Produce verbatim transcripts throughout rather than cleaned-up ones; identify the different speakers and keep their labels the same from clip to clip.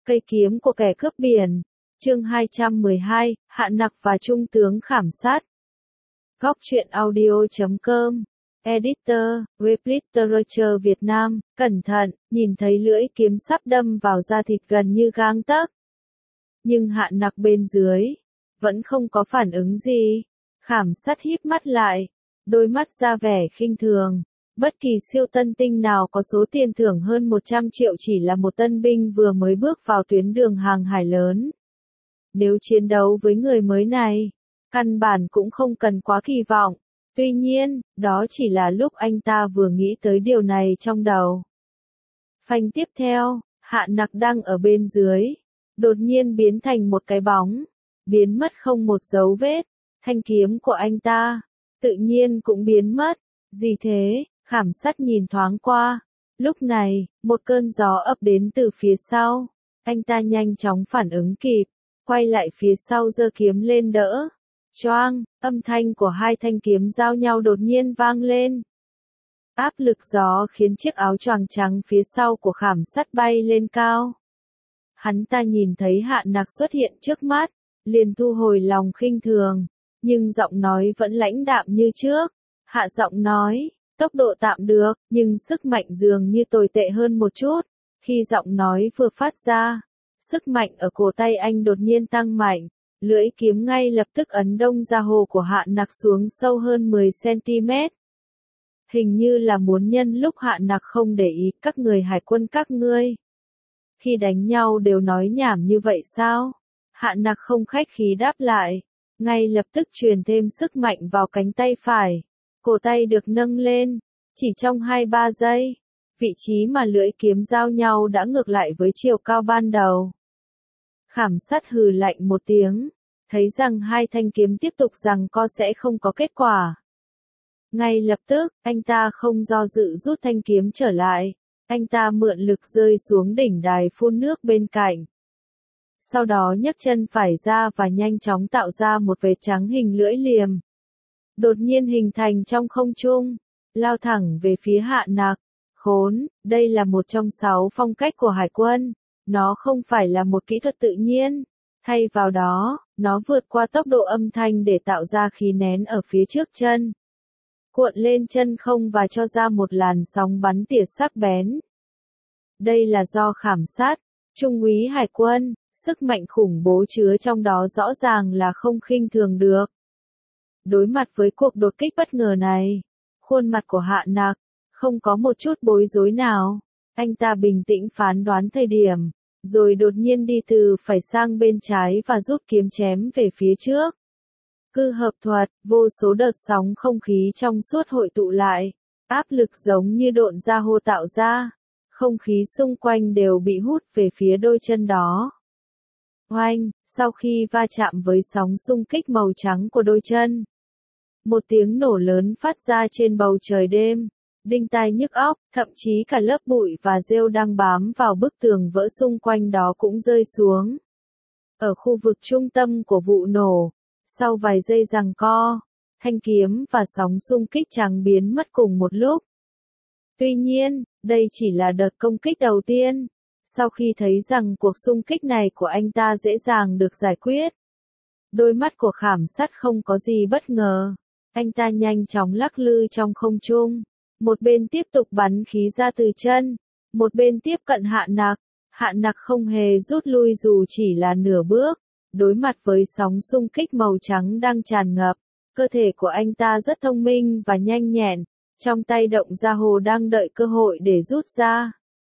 Speaker 1: Cây kiếm của kẻ cướp biển. Chương hai trăm mười hai, Hạ Nặc và Trung tướng Khảm Sát. Góc truyện audio.com. Editor, web literature Việt Nam, cẩn thận, nhìn thấy lưỡi kiếm sắp đâm vào da thịt gần như gang tấc. Nhưng Hạ Nặc bên dưới, vẫn không có phản ứng gì. Khảm Sát híp mắt lại, đôi mắt ra vẻ khinh thường. Bất kỳ siêu tân tinh nào có số tiền thưởng hơn một trăm triệu chỉ là một tân binh vừa mới bước vào tuyến đường hàng hải lớn. Nếu chiến đấu với người mới này, căn bản cũng không cần quá kỳ vọng. Tuy nhiên, đó chỉ là lúc anh ta vừa nghĩ tới điều này trong đầu. Phanh tiếp theo, Hạ Nặc đang ở bên dưới, đột nhiên biến thành một cái bóng, biến mất không một dấu vết. Thanh kiếm của anh ta, tự nhiên cũng biến mất. Gì thế? Khảm Sát nhìn thoáng qua. Lúc này, một cơn gió ập đến từ phía sau. Anh ta nhanh chóng phản ứng kịp, quay lại phía sau giơ kiếm lên đỡ. Choang, âm thanh của hai thanh kiếm giao nhau đột nhiên vang lên. Áp lực gió khiến chiếc áo choàng trắng phía sau của Khảm Sát bay lên cao. Hắn ta nhìn thấy Hạ Nặc xuất hiện trước mắt, liền thu hồi lòng khinh thường, nhưng giọng nói vẫn lãnh đạm như trước. Hạ giọng nói, tốc độ tạm được, nhưng sức mạnh dường như tồi tệ hơn một chút. Khi giọng nói vừa phát ra, sức mạnh ở cổ tay anh đột nhiên tăng mạnh, lưỡi kiếm ngay lập tức ấn đông ra hồ của Hạ Nặc xuống sâu hơn mười xăng-ti-mét. Hình như là muốn nhân lúc Hạ Nặc không để ý các người hải quân các ngươi. Khi đánh nhau đều nói nhảm như vậy sao? Hạ Nặc không khách khí đáp lại, ngay lập tức truyền thêm sức mạnh vào cánh tay phải. Cổ tay được nâng lên, chỉ trong hai ba giây, vị trí mà lưỡi kiếm giao nhau đã ngược lại với chiều cao ban đầu. Khảm Sát hừ lạnh một tiếng, thấy rằng hai thanh kiếm tiếp tục giằng co sẽ không có kết quả. Ngay lập tức, anh ta không do dự rút thanh kiếm trở lại, anh ta mượn lực rơi xuống đỉnh đài phun nước bên cạnh. Sau đó nhấc chân phải ra và nhanh chóng tạo ra một vệt trắng hình lưỡi liềm. Đột nhiên hình thành trong không trung, lao thẳng về phía Hạ Nặc. Khốn, đây là một trong sáu phong cách của hải quân. Nó không phải là một kỹ thuật tự nhiên. Thay vào đó, nó vượt qua tốc độ âm thanh để tạo ra khí nén ở phía trước chân, cuộn lên chân không và cho ra một làn sóng bắn tỉa sắc bén. Đây là do Khảm Sát, trung úy hải quân, sức mạnh khủng bố chứa trong đó rõ ràng là không khinh thường được. Đối mặt với cuộc đột kích bất ngờ này, khuôn mặt của Hạ Nặc không có một chút bối rối nào. Anh ta bình tĩnh phán đoán thời điểm, rồi đột nhiên đi từ phải sang bên trái và rút kiếm chém về phía trước. Cư hợp thuật, vô số đợt sóng không khí trong suốt hội tụ lại, áp lực giống như độn ra hô tạo ra, không khí xung quanh đều bị hút về phía đôi chân đó. Oanh, sau khi va chạm với sóng xung kích màu trắng của đôi chân, một tiếng nổ lớn phát ra trên bầu trời đêm, đinh tai nhức óc, thậm chí cả lớp bụi và rêu đang bám vào bức tường vỡ xung quanh đó cũng rơi xuống. Ở khu vực trung tâm của vụ nổ, sau vài giây giằng co, thanh kiếm và sóng xung kích trắng biến mất cùng một lúc. Tuy nhiên, đây chỉ là đợt công kích đầu tiên. Sau khi thấy rằng cuộc xung kích này của anh ta dễ dàng được giải quyết, đôi mắt của Khảm Sát không có gì bất ngờ. Anh ta nhanh chóng lắc lư trong không trung, một bên tiếp tục bắn khí ra từ chân, một bên tiếp cận Hạ Nặc. Hạ Nặc không hề rút lui dù chỉ là nửa bước, đối mặt với sóng xung kích màu trắng đang tràn ngập. Cơ thể của anh ta rất thông minh và nhanh nhẹn, trong tay động ra hồ đang đợi cơ hội để rút ra.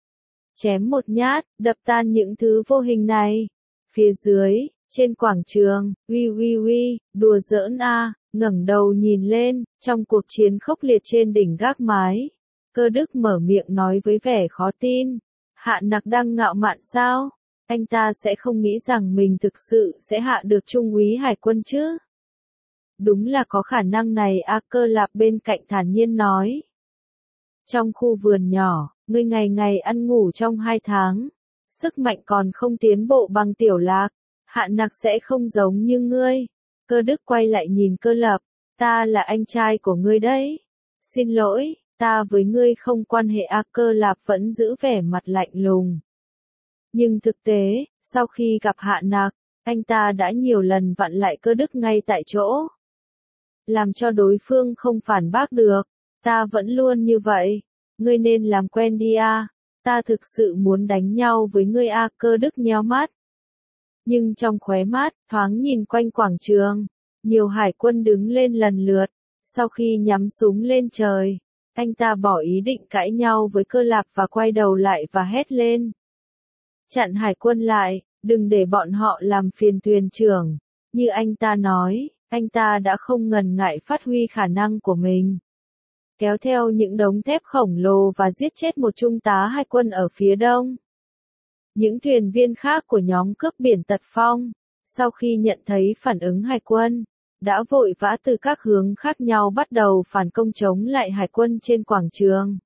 Speaker 1: Chém một nhát, đập tan những thứ vô hình này. Phía dưới, trên quảng trường, uy uy uy, đùa giỡn a, ngẩng đầu nhìn lên, trong cuộc chiến khốc liệt trên đỉnh gác mái. Cơ Đức mở miệng nói với vẻ khó tin. Hạ Nặc đang ngạo mạn sao? Anh ta sẽ không nghĩ rằng mình thực sự sẽ hạ được trung úy hải quân chứ? Đúng là có khả năng này, A Cơ Lạp bên cạnh thản nhiên nói. Trong khu vườn nhỏ, ngươi ngày ngày ăn ngủ trong hai tháng, sức mạnh còn không tiến bộ bằng Tiểu Lạc. Hạ Nặc sẽ không giống như ngươi. Cơ Đức quay lại nhìn Cơ Lập, ta là anh trai của ngươi đấy. Xin lỗi, ta với ngươi không quan hệ. A Cơ Lạp vẫn giữ vẻ mặt lạnh lùng. Nhưng thực tế, sau khi gặp Hạ Nặc, anh ta đã nhiều lần vặn lại Cơ Đức ngay tại chỗ. Làm cho đối phương không phản bác được. Ta vẫn luôn như vậy. Ngươi nên làm quen đi a. Ta thực sự muốn đánh nhau với ngươi a. Cơ Đức nheo mắt. Nhưng trong khóe mắt, thoáng nhìn quanh quảng trường, nhiều hải quân đứng lên lần lượt. Sau khi nhắm súng lên trời, anh ta bỏ ý định cãi nhau với Cơ Lạp và quay đầu lại và hét lên. Chặn hải quân lại, đừng để bọn họ làm phiền thuyền trưởng. Như anh ta nói, anh ta đã không ngần ngại phát huy khả năng của mình. Kéo theo những đống thép khổng lồ và giết chết một trung tá hải quân ở phía đông. Những thuyền viên khác của nhóm cướp biển Tật Phong, sau khi nhận thấy phản ứng hải quân, đã vội vã từ các hướng khác nhau bắt đầu phản công chống lại hải quân trên quảng trường.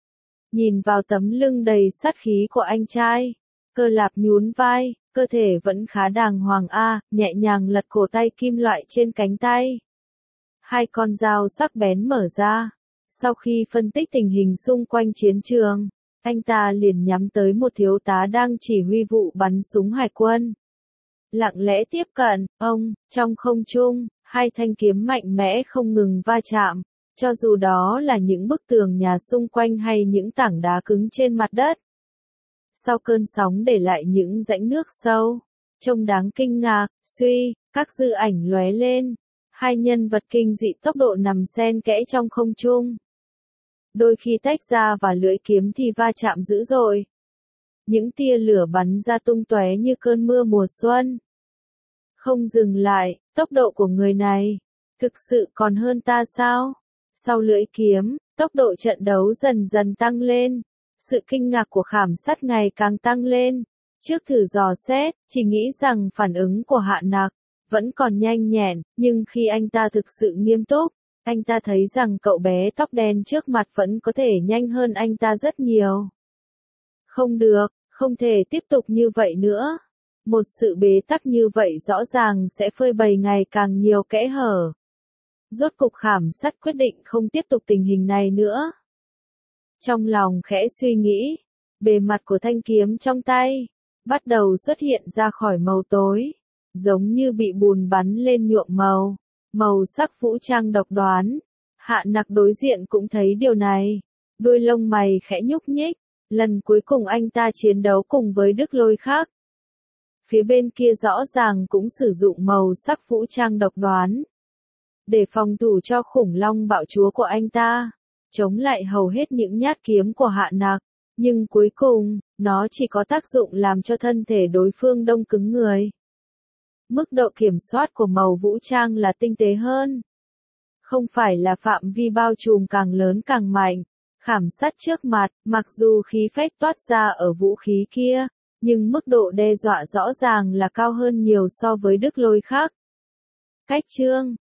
Speaker 1: Nhìn vào tấm lưng đầy sát khí của anh trai, Cơ Lạp nhún vai, cơ thể vẫn khá đàng hoàng a, nhẹ nhàng lật cổ tay kim loại trên cánh tay. Hai con dao sắc bén mở ra. Sau khi phân tích tình hình xung quanh chiến trường, anh ta liền nhắm tới một thiếu tá đang chỉ huy vụ bắn súng hải quân. Lặng lẽ tiếp cận, ông, trong không trung, hai thanh kiếm mạnh mẽ không ngừng va chạm, cho dù đó là những bức tường nhà xung quanh hay những tảng đá cứng trên mặt đất. Sau cơn sóng để lại những rãnh nước sâu, trông đáng kinh ngạc, suy, các dư ảnh lóe lên, hai nhân vật kinh dị tốc độ nằm xen kẽ trong không trung. Đôi khi tách ra và lưỡi kiếm thì va chạm dữ dội. Những tia lửa bắn ra tung tóe như cơn mưa mùa xuân. Không dừng lại, tốc độ của người này, thực sự còn hơn ta sao? Sau lưỡi kiếm, tốc độ trận đấu dần dần tăng lên. Sự kinh ngạc của Khảm Sát ngày càng tăng lên. Trước thử dò xét, chỉ nghĩ rằng phản ứng của Hạ Nặc vẫn còn nhanh nhẹn, nhưng khi anh ta thực sự nghiêm túc, anh ta thấy rằng cậu bé tóc đen trước mặt vẫn có thể nhanh hơn anh ta rất nhiều. Không được, không thể tiếp tục như vậy nữa. Một sự bế tắc như vậy rõ ràng sẽ phơi bày ngày càng nhiều kẽ hở. Rốt cục Khảm Sát quyết định không tiếp tục tình hình này nữa. Trong lòng khẽ suy nghĩ, bề mặt của thanh kiếm trong tay bắt đầu xuất hiện ra khỏi màu tối, giống như bị bùn bắn lên nhuộm màu, màu sắc vũ trang độc đoán. Hạ Nặc đối diện cũng thấy điều này, đuôi lông mày khẽ nhúc nhích, lần cuối cùng anh ta chiến đấu cùng với Đức Lôi khác. Phía bên kia rõ ràng cũng sử dụng màu sắc vũ trang độc đoán, để phòng thủ cho khủng long bạo chúa của anh ta, chống lại hầu hết những nhát kiếm của Hạ Nặc, nhưng cuối cùng, nó chỉ có tác dụng làm cho thân thể đối phương đông cứng người. Mức độ kiểm soát của màu vũ trang là tinh tế hơn. Không phải là phạm vi bao trùm càng lớn càng mạnh. Khảm Sát trước mặt, mặc dù khí phách toát ra ở vũ khí kia, nhưng mức độ đe dọa rõ ràng là cao hơn nhiều so với Đức Lôi khác. Cách chương